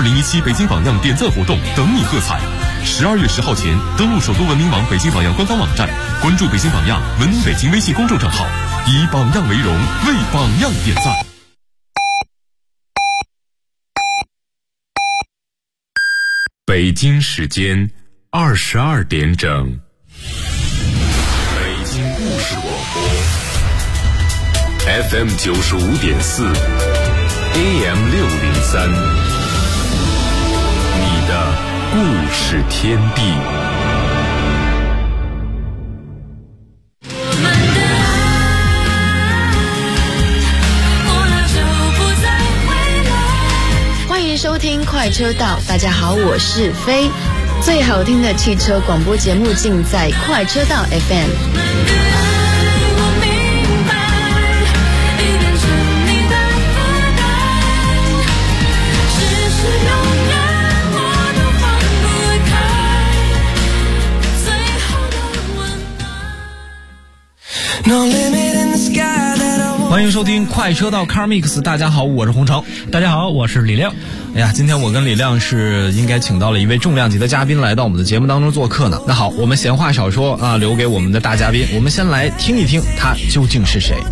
2017北京榜样点赞活动等你喝彩。12月10号前登录首都文明网北京榜样官方网站，关注北京榜样文明北京微信公众账号，以榜样为荣，为榜样点赞。北京时间22点整，北京故事广播 FM 95.4 AM 603，你的故事天地。 欢迎收听快车道，大家好，我是飞。最好听的汽车广播节目尽在快车道 FM。 欢迎收听快车道 Car Mix， 大家好，我是洪城。 大家好，我是李亮。 哎呀，今天我跟李亮是应该请到了一位重量级的嘉宾来到我们的节目当中做客呢。那好，我们闲话少说啊，留给我们的大嘉宾，我们先来听一听他究竟是谁。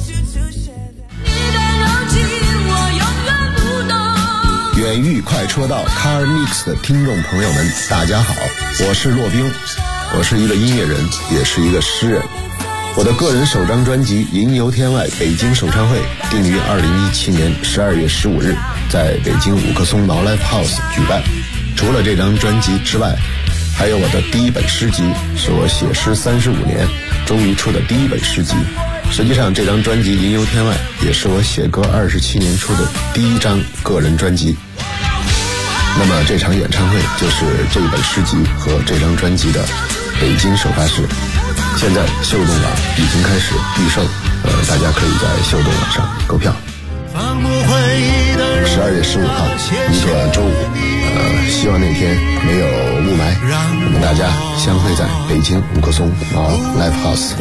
远域快车道 Car Mix 的听众朋友们，大家好，我是骆宾，我是一个音乐人，也是一个诗人。我的个人首张专辑《吟游天外》北京首唱会定于2017年12月15日在北京五棵松 Now Live House 举办。除了这张专辑之外，还有我的第一本诗集，是我写诗35年终于出的第一本诗集。实际上这张专辑《吟游天外》也是我写歌27年出的第一张个人专辑。那么这场演唱会就是这本诗集和这张专辑的北京首发式。现在秀动网已经开始预售，大家可以在秀动网上购票。12月15号一个周五，希望那天没有雾霾，我们大家相会在北京五棵松 Now Live House。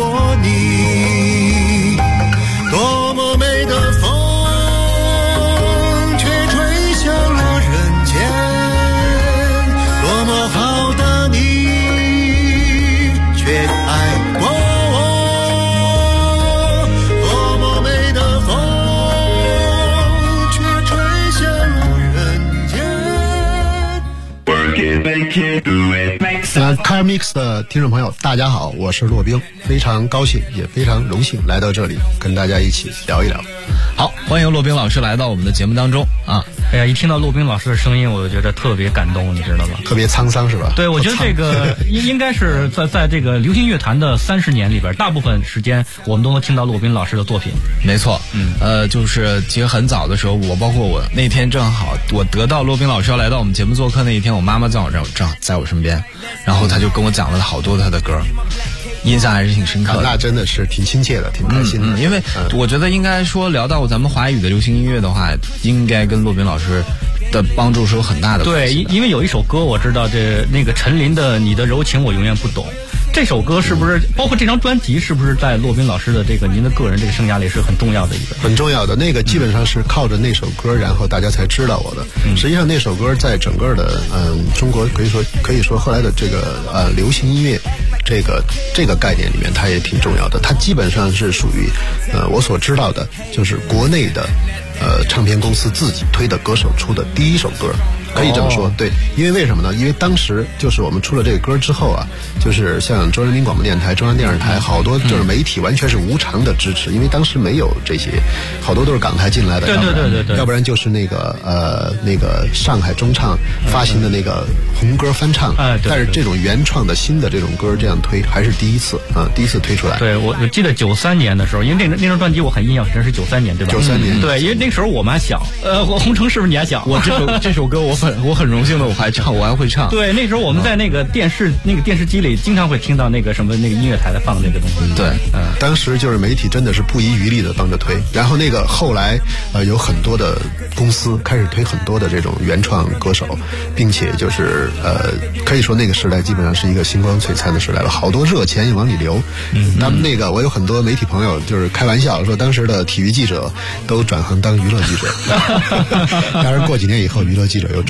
多么美的风，却吹向了人间，多么好的你，却爱过我，多么美的风，却吹向了人间。 Car Mix 的听众朋友，大家好，我是骆宾，非常高兴，也非常荣幸来到这里，跟大家一起聊一聊。 好，欢迎骆宾老师来到我们的节目当中啊！ 哎呀，一听到骆宾老师的声音，我就觉得特别感动，你知道吗？ 特别沧桑是吧？ 对，我觉得这个应该是在这个流行乐坛的30年里边，大部分时间我们都能听到骆宾老师的作品。 没错，就是其实很早的时候，包括我那天正好我得到骆宾老师要来到我们节目做客那一天，我妈妈正好在我身边，然后她就跟我讲了好多她的歌。印象还是挺深刻的， 那真的是挺亲切的，挺开心的。 因为我觉得应该说聊到咱们华语的流行音乐的话，应该跟骆宾老师的帮助是有很大的关系的。 对，因为有一首歌我知道，那个陈琳的《你的柔情我永远不懂》。这首歌是不是包括这张专辑，是不是在骆宾老师的您的个人这个生涯里是很重要的一个？ 很重要的，那个基本上是靠着那首歌，然后大家才知道我的。实际上那首歌在整个的中国可以说后来的这个流行音乐这个概念里面，它也挺重要的。它基本上是属于我所知道的，就是国内的唱片公司自己推的歌手出的第一首歌。可以这么说，对，因为为什么呢？因为当时就是我们出了这个歌之后啊，就是像中央人民广播电台、中央电视台，好多就是媒体完全是无偿的支持，因为当时没有这些，好多都是港台进来的， 对， 要不然就是那个上海中唱发行的那个红歌翻唱，但是这种原创的新的这种歌这样推还是第一次推出来。 对，我记得93年的时候，因为那张专辑我很印象深，是93年对吧 ？93年， 对，因为那个时候我们还小，洪城是不是你还小？ 我这首歌我很荣幸的我还会唱。 对，那时候我们在那个电视机里经常会听到那个什么那个音乐台的放那个东西。 对，当时就是媒体真的是不遗余力的帮着推，然后那个后来有很多的公司开始推很多的这种原创歌手，并且就是可以说那个时代基本上是一个星光璀璨的时代了，好多热钱也往里流。他们那个我有很多媒体朋友就是开玩笑说，当时的体育记者都转行当娱乐记者，当然过几年以后娱乐记者又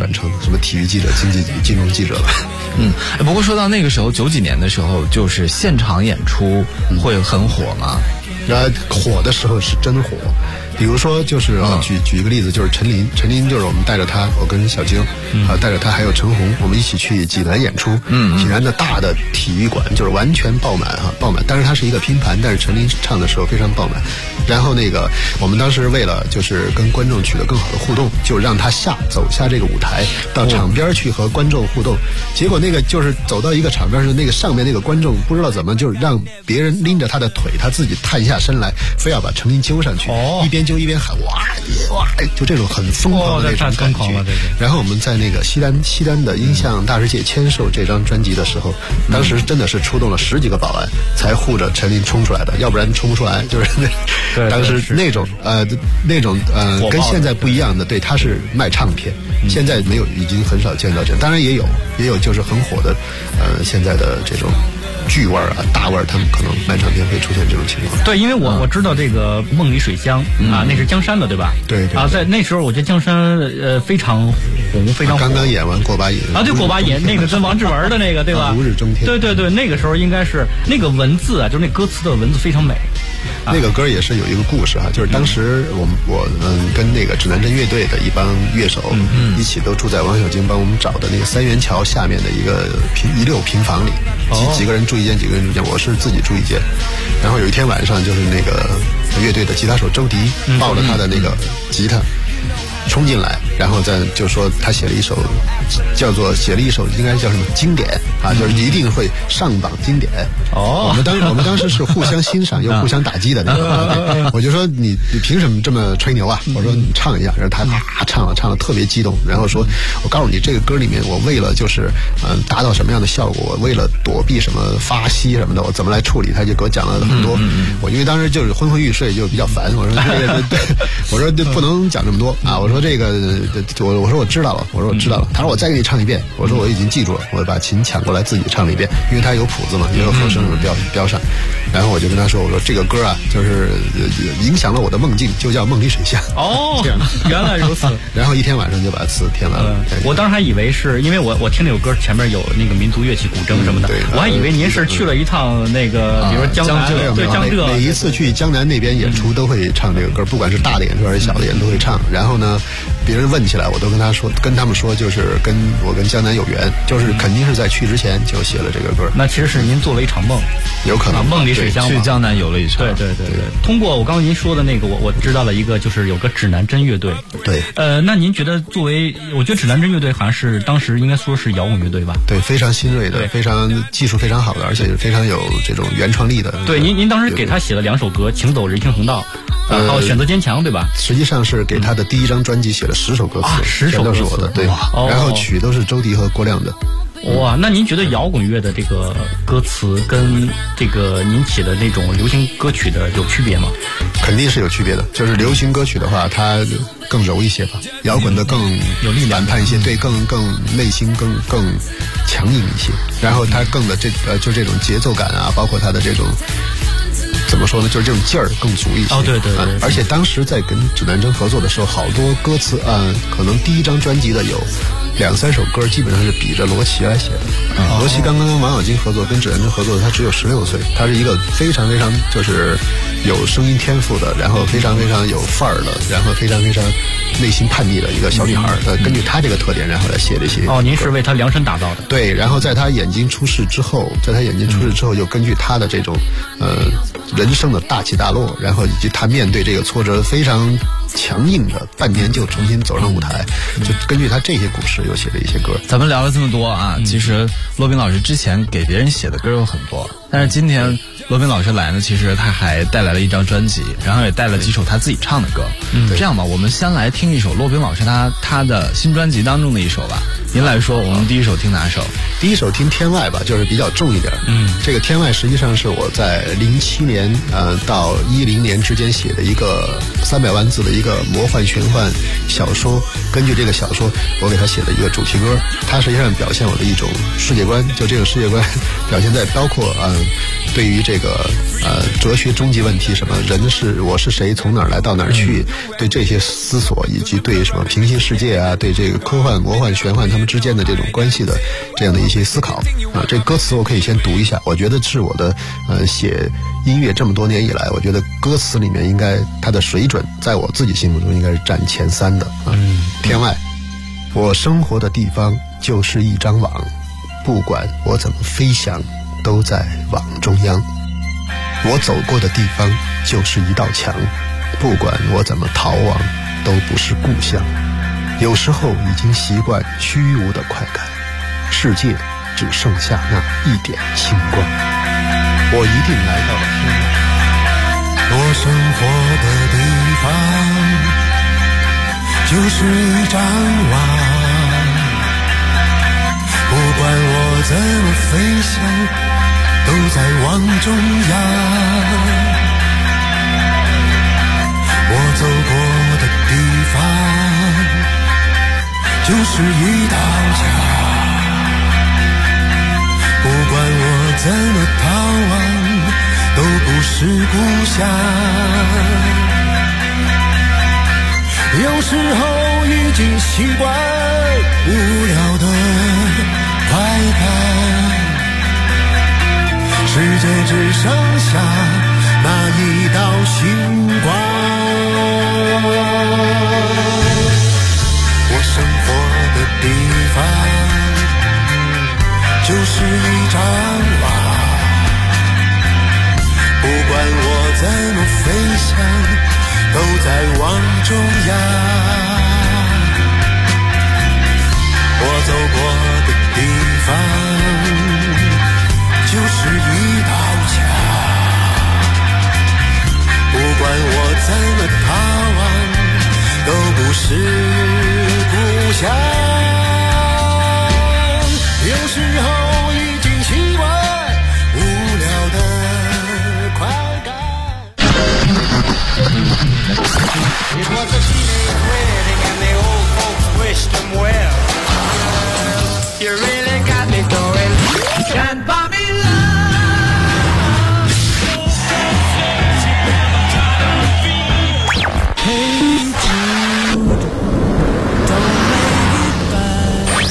转成什么体育记者、金融记者了。 不过说到那个时候90几年的时候，就是现场演出会很火吗？ 火的时候是真火。比如说就是举一个例子，就是陈琳就是我们带着他，我跟小晶带着他还有陈红，我们一起去济南演出。济南的大的体育馆就是完全爆满爆满。但是它是一个拼盘，但是陈琳唱的时候非常爆满。然后我们当时为了就是跟观众取得更好的互动，就让他走下这个舞台，到场边去和观众互动。结果就是走到一个场边上，上面那个观众不知道怎么就让别人拎着他的腿，他自己探下身来，非要把陈琳揪上去，一边揪一边喊哇，就这种很疯狂的那种感觉。然后我们在西单的音像大世界签售这张专辑的时候，当时真的是出动了10几个保安才护着陈琳冲出来的，要不然冲不出来。就是当时那种跟现在不一样的，对，他是卖唱片，现在没有，已经很少见到这样。当然也有就是很火的现在的这种巨腕大腕，他们可能卖唱片会出现这种情况。 对，因为我知道这个梦里水乡那是江山的，对吧？ 对。 在那时候我觉得江山非常红，非常火。 刚刚演完过把瘾对，过把瘾那个跟王志文的那个，对吧？ 如日中天。 对，那个时候应该是那个文字就是那歌词的文字非常美。 那个歌也是有一个故事就是当时我跟指南针乐队的一帮乐手一起都住在王小晶帮我们找的那个三元桥下面的一个16平房里，几个人住一间，几个人住一间，我是自己住一间。然后有一天晚上，就是那个乐队的吉他手周迪抱着他的那个吉他冲进来，然后就说他写了一首应该叫什么经典就是一定会上榜经典。我们当时是互相欣赏又互相打击的那个。我就说你凭什么这么吹牛啊？我说你唱一下，然后他唱了特别激动，然后说我告诉你这个歌里面我为了就是达到什么样的效果，我为了躲避什么发息什么的，我怎么来处理，他就给我讲了很多。我因为当时就是昏昏欲睡，就比较烦，我说对，我说不能讲这么多我说这个我说我知道了，他说我再给你唱一遍，我说我已经记住了，我把琴抢过来自己唱了一遍，因为他有谱子嘛，也有和声标上。然后我就跟他说，我说这个歌就是影响了我的梦境，就叫梦里水乡。这样原来如此。 然后一天晚上就把词填完了。 我当时还以为是因为我听那首歌前面有那个民族乐器古筝什么的，我还以为您是去了一趟比如说江南，对江浙。 每一次去江南那边演出都会唱这个歌，不管是大的演出还是小的演出都会唱。然后呢，别人问起来，我都跟他们说，就是跟江南有缘，就是肯定是在去之前就写了这个歌。 那其实是您做了一场梦， 有可能梦里水乡去江南有了一场。 对。通过我刚刚您说的那个，我知道了一个，就是有个指南针乐队。 对。 那您觉得我觉得指南针乐队好像是当时应该说是摇滚乐队吧？ 对，非常新锐的，非常技术非常好的，而且非常有这种原创力的。 对，您当时给他写了2首歌，《行走人行横道》。还有选择坚强，对吧？ 实际上是给他的第1张专辑写了10首歌词 ，10首都是我的，对。然后曲都是周迪和郭亮的。 哇，那您觉得摇滚乐的这个歌词跟这个您写的那种流行歌曲的有区别吗？ 肯定是有区别的。就是流行歌曲的话，它更柔一些吧；摇滚的更有力量、 反叛一些，对，更内心更强硬一些。然后它更的就这种节奏感包括它的这种。怎么说呢？就是这种劲儿更足一些。 对。 而且当时在跟指南针合作的时候，好多歌词可能第1张专辑的有2、3首歌，基本上是比着罗琦来写的。罗琦刚刚跟王小晶合作，跟指南针合作的，他只有16岁，他是一个非常非常就是有声音天赋的，然后非常非常有范儿的，然后非常非常内心叛逆的一个小女孩。根据她这个特点，然后来写这些。 您是为她量身打造的。 对，然后在她眼睛出世之后，又根据她的这种人生的大起大落，然后以及他面对这个挫折非常强硬的，半年就重新走上舞台，就根据他这些故事又写了一些歌。 咱们聊了这么多其实骆宾老师之前给别人写的歌有很多，但是今天骆宾老师来呢，其实他还带来了一张专辑，然后也带了几首他自己唱的歌。这样吧，我们先来听一首骆宾老师他的新专辑当中的一首吧， 您来说，我们第一首听哪首？ 第一首听《天外》吧，就是比较重一点。这个《天外》实际上是我在07年到10年之间写的一个300万字的一个魔幻玄幻小说。根据这个小说，我给他写的一个主题歌，它实际上表现我的一种世界观。就这种世界观表现在包括对于这个哲学终极问题，什么人是我是谁，从哪儿来到哪儿去，对这些思索，以及对什么平行世界啊，对这个科幻、魔幻、玄幻他们之间的这种关系的这样的一些思考啊。这歌词我可以先读一下，我觉得是我的写音乐这么多年以来，我觉得歌词里面应该它的水准在我自己心目中应该是占前3的啊。天外，我生活的地方就是一张网，不管我怎么飞翔，都在网中央。我走过的地方就是一道墙，不管我怎么逃亡，都不是故乡。有时候已经习惯虚无的快感，世界只剩下那一点星光。我一定来到了天外， 我生活的地方就是一张网，不管我怎么飞翔，都在网中央。我走过的地方就是一道墙，不管我怎么逃亡，都不是故乡。有时候已经习惯无聊的快感，世界只剩下那一道星光。我生活的地方就是一张网，不管我怎么飞翔，都在网中央。我走过的地方就是一道墙，不管我怎么逃亡，都不是故乡。有时候已经习惯无聊的快感。It was a teenage wedding and the old folks wished them well. You really got me going. Can't buy me love. Hey Jude, don't make it bad.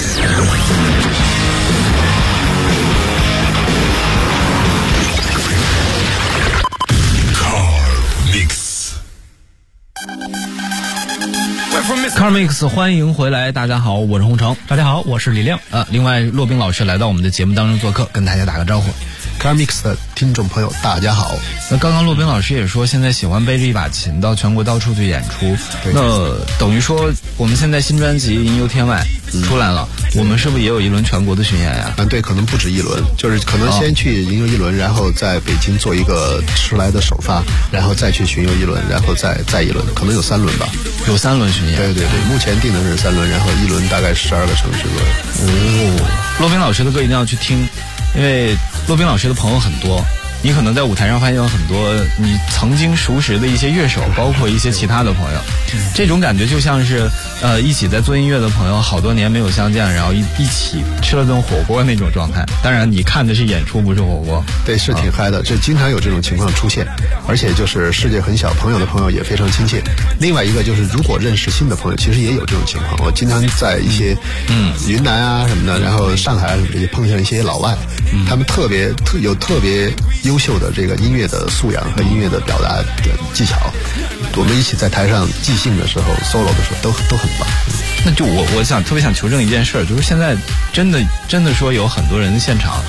CarMix 欢迎回来，大家好，我是洪城。 大家好，我是李亮。 另外骆宾老师来到我们的节目当中做客，跟大家打个招呼。 CarMix 的听众朋友大家好。 那刚刚骆宾老师也说，现在喜欢背着一把琴到全国到处去演出。那等于说，我们现在新专辑《吟游天外》出来了，我们是不是也有一轮全国的巡演呀？ 对，可能不止一轮，就是可能先去吟游一轮，然后在北京做一个迟来的首发，然后再去巡游一轮，然后再一轮，可能有3轮吧。 有3轮巡演。 对对对，目前定的是3轮，然后一轮大概12个城市左右。 骆宾老师的歌一定要去听，因为骆宾老师的朋友很多，你可能在舞台上发现有很多你曾经熟识的一些乐手，包括一些其他的朋友，这种感觉就像是一起在做音乐的朋友好多年没有相见，然后一起吃了顿火锅那种状态。当然你看的是演出，不是火锅。 对，是挺嗨的，这经常有这种情况出现，而且就是世界很小，朋友的朋友也非常亲切。另外一个就是如果认识新的朋友，其实也有这种情况。我经常在一些云南啊什么的，然后上海啊什么的，也碰见一些老外，他们特别优秀的这个音乐的素养和音乐的表达的技巧，我们一起在台上即兴的时候 solo 的时候都很棒。 那就我特别想求证一件事，就是现在真的说有很多人现场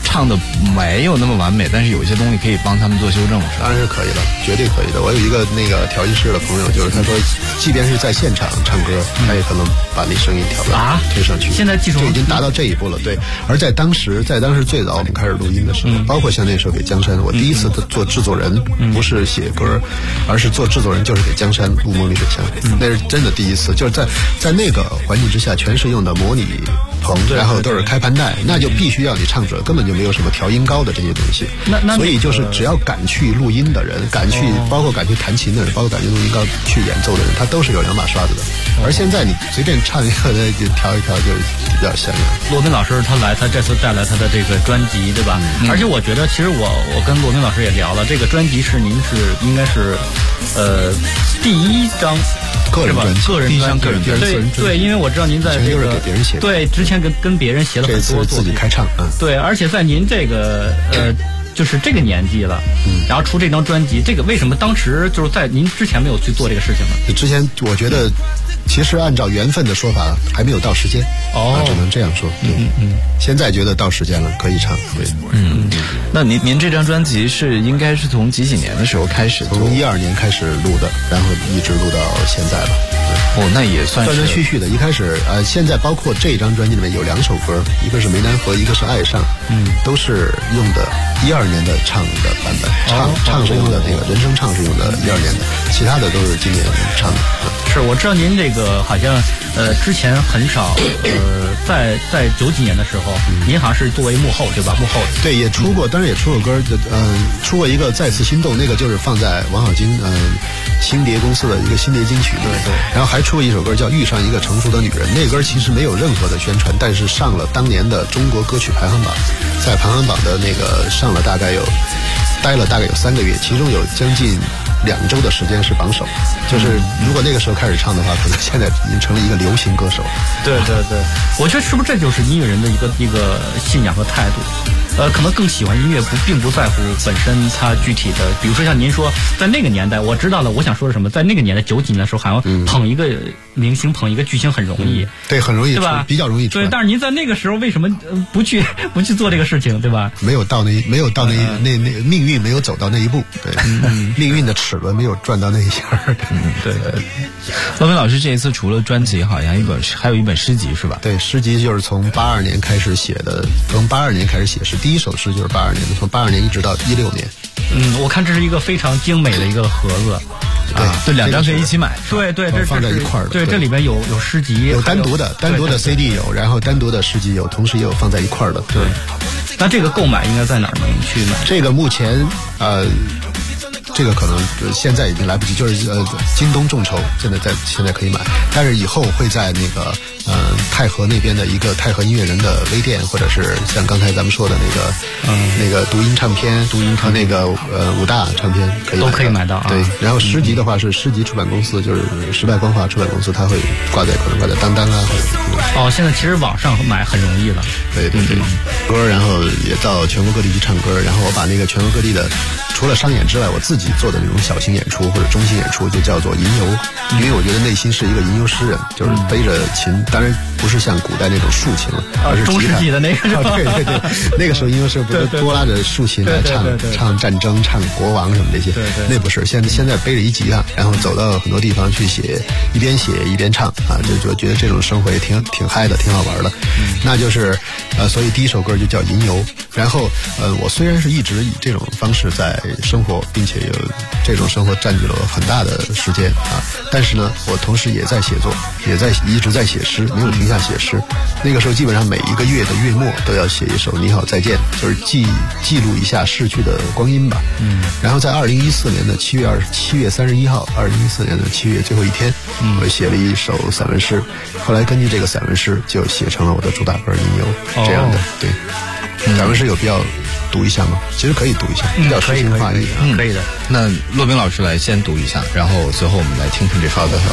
唱的没有那么完美，但是有一些东西可以帮他们做修正，是吧？ 当然是可以的，绝对可以的。我有一个那个调音师的朋友，就是他说，即便是在现场唱歌，他也可能把你声音推上去。 现在技术就已经达到这一步了，对。而在当时最早我们开始录音的时候，包括像那首给江山，我第一次做制作人，不是写歌，而是做制作人，就是给江山录《梦里水乡》，那是真的第一次，就是在那个环境之下，全是用的模拟棚，然后都是开盘带，那就必须要你唱准，根本就没有什么调音高的这些东西。所以就是只要敢去录音的人，包括敢去弹琴的人，包括敢去录音高去演奏的人，他都是有两把刷子的。而现在你随便唱一个就调一调就比较像样。 骆宾老师他这次带来他的这个专辑，对吧？而且我觉得，其实我跟骆宾老师也聊了，这个专辑应该是第一张个人专辑， 第一张个人专辑。 对，因为我知道您在这个给别人写， 对，之前跟别人写了很多作品， 自己开唱， 对，而且在您这个就是这个年纪了，然后出这张专辑，这个为什么当时就是在您之前没有去做这个事情呢？ 之前我觉得，其实按照缘分的说法，还没有到时间，只能这样说。现在觉得到时间了，可以唱。对， 那您这张专辑应该是从几年的时候开始？ 从12年开始录的，然后一直录到现在吧。 那也算是断断续续的。一开始现在包括这张专辑里面有2首歌，一个是梅南河，一个是爱上，都是用的12年的唱的版本，唱是用的那个人声唱是用的12年的，其他的都是今年唱的。 是，我知道您这个好像之前很少在90几年的时候，您好像是作为幕后对吧？幕后对，也出过，当然也出过歌，出过一个再次心动，那个就是放在王小晶星蝶公司的一个新蝶金曲，对。然后还出过一首歌叫遇上一个成熟的女人，那歌其实没有任何的宣传，但是上了当年的中国歌曲排行榜，在排行榜的那个上了待了大概有3个月，其中有将近2周的时间是榜首，就是如果那个时候开始唱的话，可能现在已经成了一个流行歌手。 对，我觉得是不是这就是音乐人的一个信仰和态度？可能更喜欢音乐，并不在乎本身它具体的，比如说像您说，在那个年代，我知道了，我想说的什么，在那个年代90几年的时候，好像捧一个明星、捧一个巨星很容易， 对，很容易， 对吧？ 比较容易出来。 对，但是您在那个时候为什么不去做这个事情，对吧？ 没有到那命运没有走到那一步，对，命运的齿轮没有转到那一下。 对。 骆宾老师这一次除了专辑，好像还有一本诗集是吧？ 对，诗集就是从82年开始写的，从82年开始写是第一首诗就是82年的，从82年一直到16年。 我看这是一个非常精美的一个盒子。 对，2张可以一起买。 对，这放在一块儿的。 对，这里边有诗集， 有单独的 CD 有，然后单独的诗集有，同时也有放在一块儿的。 对。那这个购买应该在哪儿能去买？ 这个目前这个可能现在已经来不及，就是京东众筹现在可以买，但是以后会在那个太和那边的一个太和音乐人的微店，或者是像刚才咱们说的那个读音唱片和那个5大唱片都可以买到。 对，然后诗集的话是诗集出版公司，就是时代光华出版公司，它会可能挂在当当啊或者现在其实网上买很容易了。 对，歌，然后也到全国各地去唱歌，然后我把那个全国各地的除了商演之外，我自己做的那种小型演出或者中型演出就叫做吟游，因为我觉得内心是一个吟游诗人，就是背着琴，当然不是像古代那种竖琴了，而是中世纪的那个。 对，那个时候吟游诗不是多拉着竖琴来唱战争、唱国王什么这些，那不是。现在背着一吉他，然后走到很多地方去写，一边写一边唱就觉得这种生活也挺嗨的，挺好玩的。那就是所以第一首歌就叫吟游。然后我虽然是一直以这种方式在生活，并且有这种生活占据了很大的时间但是呢，我同时也在写作，一直在写诗，没有停下写诗。那个时候基本上每一个月的月末都要写一首《你好再见》，就是记录一下逝去的光阴吧。然后在2014年的7月31号，2014年的7月最后一天，我写了一首散文诗，后来根据这个散文诗就写成了我的主打歌《吟游》这样的。对，散文诗有必要读一下吗？其实可以读一下，比较诗情画意可以的。 那骆宾老师来先读一下，然后最后我们来听听这首。 好的。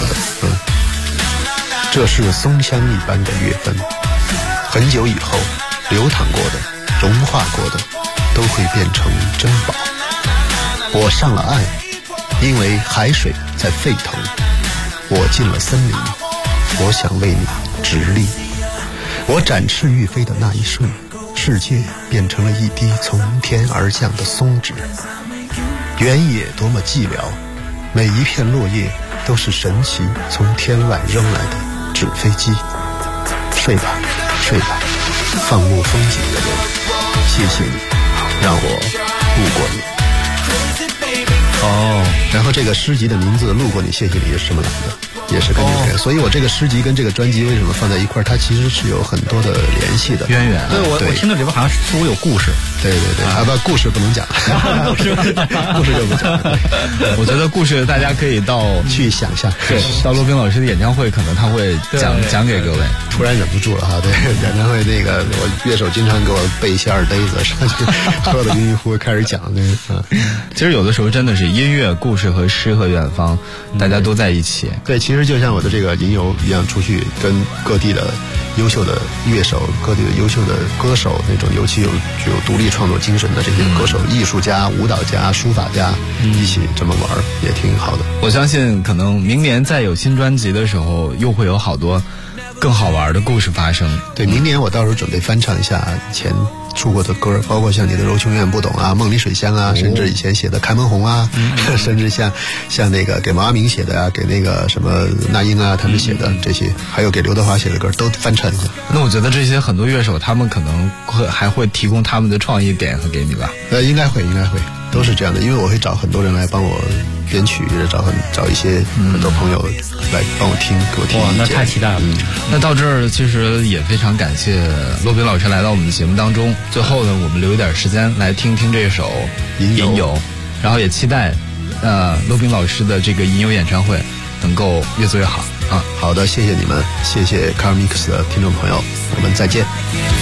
这是松香一般的月份，很久以后流淌过的、融化过的都会变成珍宝。我上了岸，因为海水在沸腾。我进了森林，我想为你直立。我展翅欲飞的那一瞬， 世界变成了一滴从天而降的松脂。原野多么寂寥，每一片落叶都是神奇从天外扔来的纸飞机。睡吧，睡吧，放牧风景的人，谢谢你，让我路过你。然后这个诗集的名字《路过你，谢谢你》是这么来的，也是跟这个，所以我这个诗集跟这个专辑为什么放在一块儿，它其实是有很多的联系的渊源。 对，我听到里边好像似乎有故事。 对不，故事不能讲，故事就不讲。 我觉得故事大家可以去想象， 对，到骆宾老师的演唱会，可能他会讲给各位。 突然忍不住了哈，对，演唱会那个我乐手经常给我备一些二杯子，上去喝的晕乎，开始讲那个。 其实有的时候真的是音乐、故事和诗和远方，大家都在一起。 对，其实就像我的这个吟游一样，出去跟各地的优秀的乐手、各地的优秀的歌手，那种尤其具有独立创作精神的这些歌手、艺术家、舞蹈家、书法家，一起这么玩也挺好的。 我相信可能明年再有新专辑的时候，又会有好多更好玩的故事发生。 对，明年我到时候准备翻唱一下以前出过的歌，包括像你的柔情永远不懂啊、梦里水乡啊，甚至以前写的开门红啊，甚至像那个给毛阿敏写的啊，给那个什么那英啊他们写的这些，还有给刘德华写的歌都翻唱一下。 那我觉得这些很多乐手他们可能还会提供他们的创意点和给你吧？ 应该会，都是这样的，因为我会找很多人来帮我编曲，找一些很多朋友来帮我听，给我听。 哇，那太期待了。 那到这儿其实也非常感谢骆宾老师来到我们的节目当中。最后呢，我们留一点时间来听听这首《吟游》，然后也期待骆宾老师的这个吟游演唱会能够越做越好啊！ 好的，谢谢你们，谢谢 CarMix 的听众朋友，我们再见。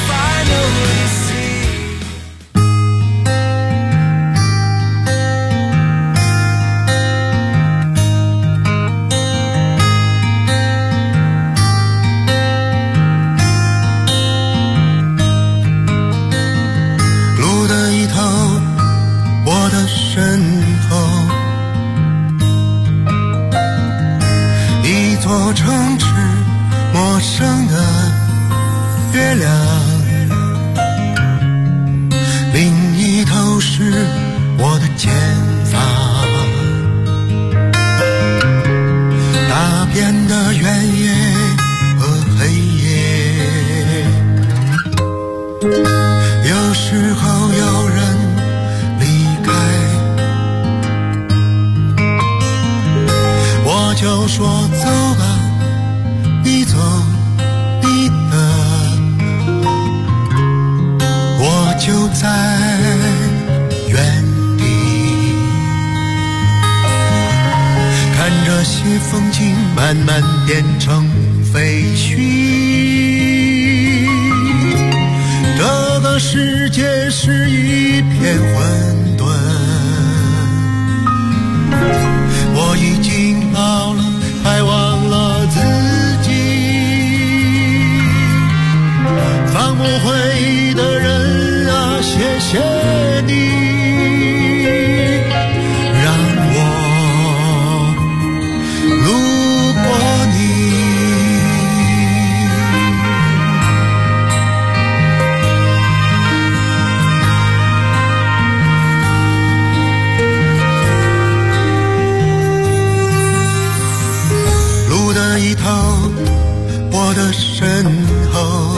就说走吧，你走你的，我就在原地看这些风景慢慢变成废墟。这个世界是一片混沌，我已经老了，快忘了自己。放不回的人啊，谢谢你，让我路过你。路的一头，我的身后，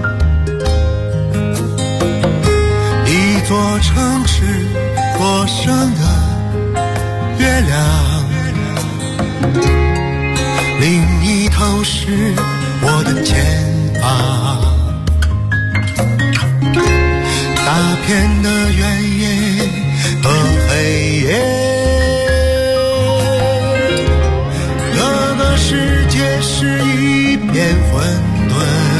一座城市过剩的月亮，另一头是我的肩膀。大片的原野和黑夜，这个世界是一片混沌，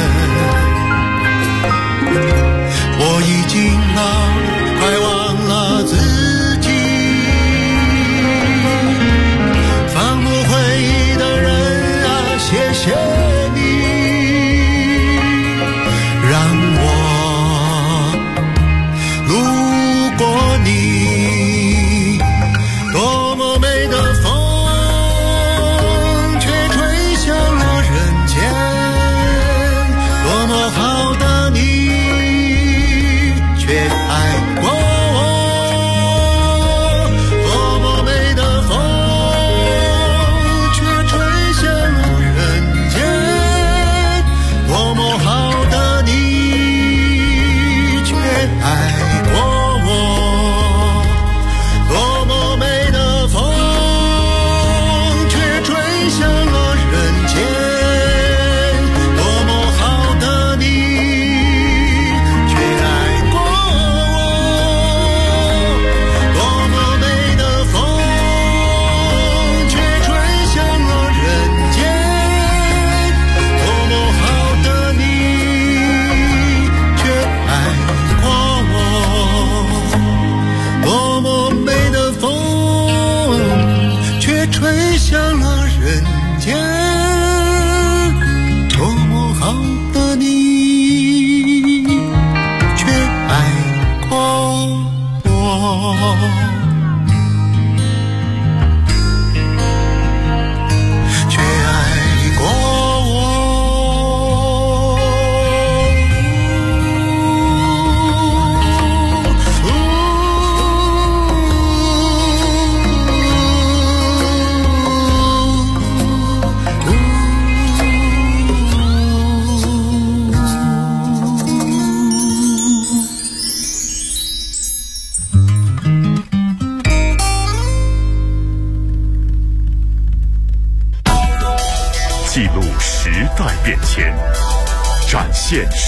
我已经老了，快忘了自己。放不回的人啊，谢谢你，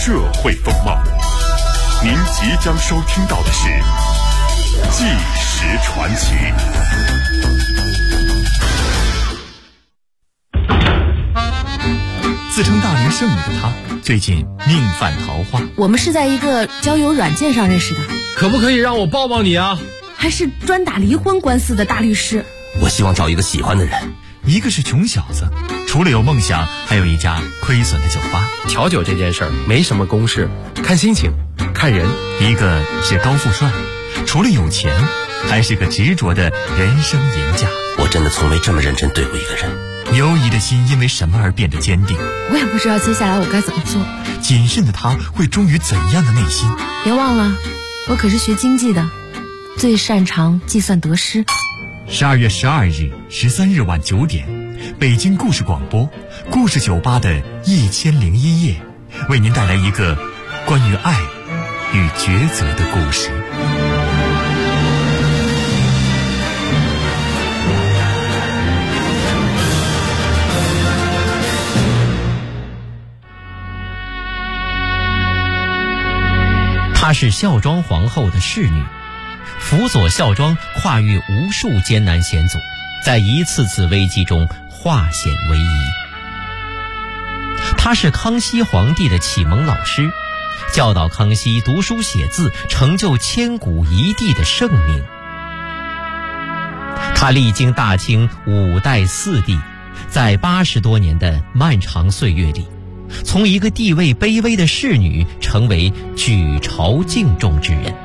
社会风貌。您即将收听到的是《纪实传奇》。 自称大龄剩女的她，最近命犯桃花。 我们是在一个交友软件上认识的。 可不可以让我抱抱你啊？ 还是专打离婚官司的大律师。 我希望找一个喜欢的人。 一个是穷小子，除了有梦想，还有一家亏损的酒吧。 调酒这件事儿没什么公式，看心情，看人。 一个是高富帅，除了有钱，还是个执着的人生赢家。 我真的从未这么认真对过一个人。 犹疑的心因为什么而变得坚定？ 我也不知道接下来我该怎么做。 谨慎的他会忠于怎样的内心？ 别忘了，我可是学经济的，最擅长计算得失。 12月12日、13日晚9点，北京故事广播故事酒吧的1001夜，为您带来一个关于爱与抉择的故事。 她是孝庄皇后的侍女，辅佐孝庄跨越无数艰难险阻，在一次次危机中化险为夷。她是康熙皇帝的启蒙老师，教导康熙读书写字，成就千古一帝的盛名。她历经大清5代4帝，在80多年的漫长岁月里，从一个地位卑微的侍女成为举朝敬重之人。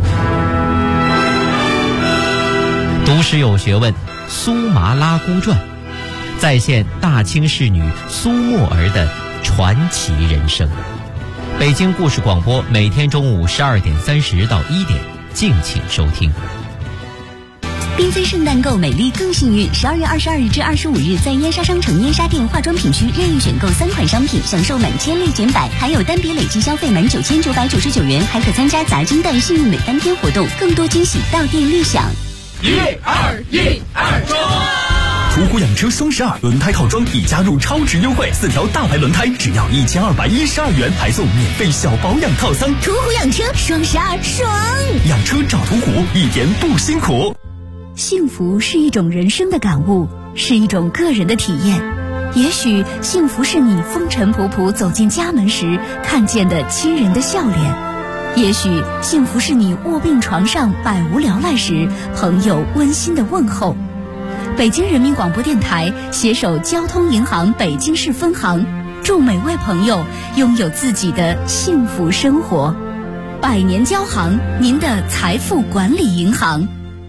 读史有学问，苏麻拉姑传再现大清侍女苏沫儿的传奇人生。北京故事广播每天中午12点30到1点，敬请收听。 缤纷圣诞购美丽更幸运，12月22日至25日，在燕莎商城燕莎店化妆品区任意选购3款商品，享受满千立减100，还有单笔累计消费满9999元，还可参加砸金蛋幸运每单天活动，更多惊喜到店立享。 1、2、1、2中！ 途虎养车双12轮胎套装已加入超值优惠，4条大牌轮胎只要1212元，还送免费小保养套餐。 途虎养车双12爽！ 养车找途虎，一点不辛苦。 幸福是一种人生的感悟，是一种个人的体验。也许幸福是你风尘仆仆走进家门时看见的亲人的笑脸，也许幸福是你卧病床上百无聊赖时朋友温馨的问候。北京人民广播电台携手交通银行北京市分行，祝每位朋友拥有自己的幸福生活。百年交行，您的财富管理银行。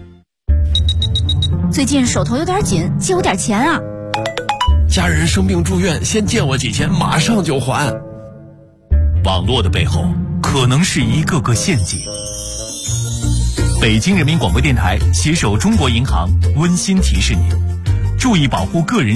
最近手头有点紧，借我点钱啊！ 家人生病住院，先借我几千，马上就还。 网络的背后可能是一个个陷阱。北京人民广播电台携手中国银行温馨提示您，注意保护个人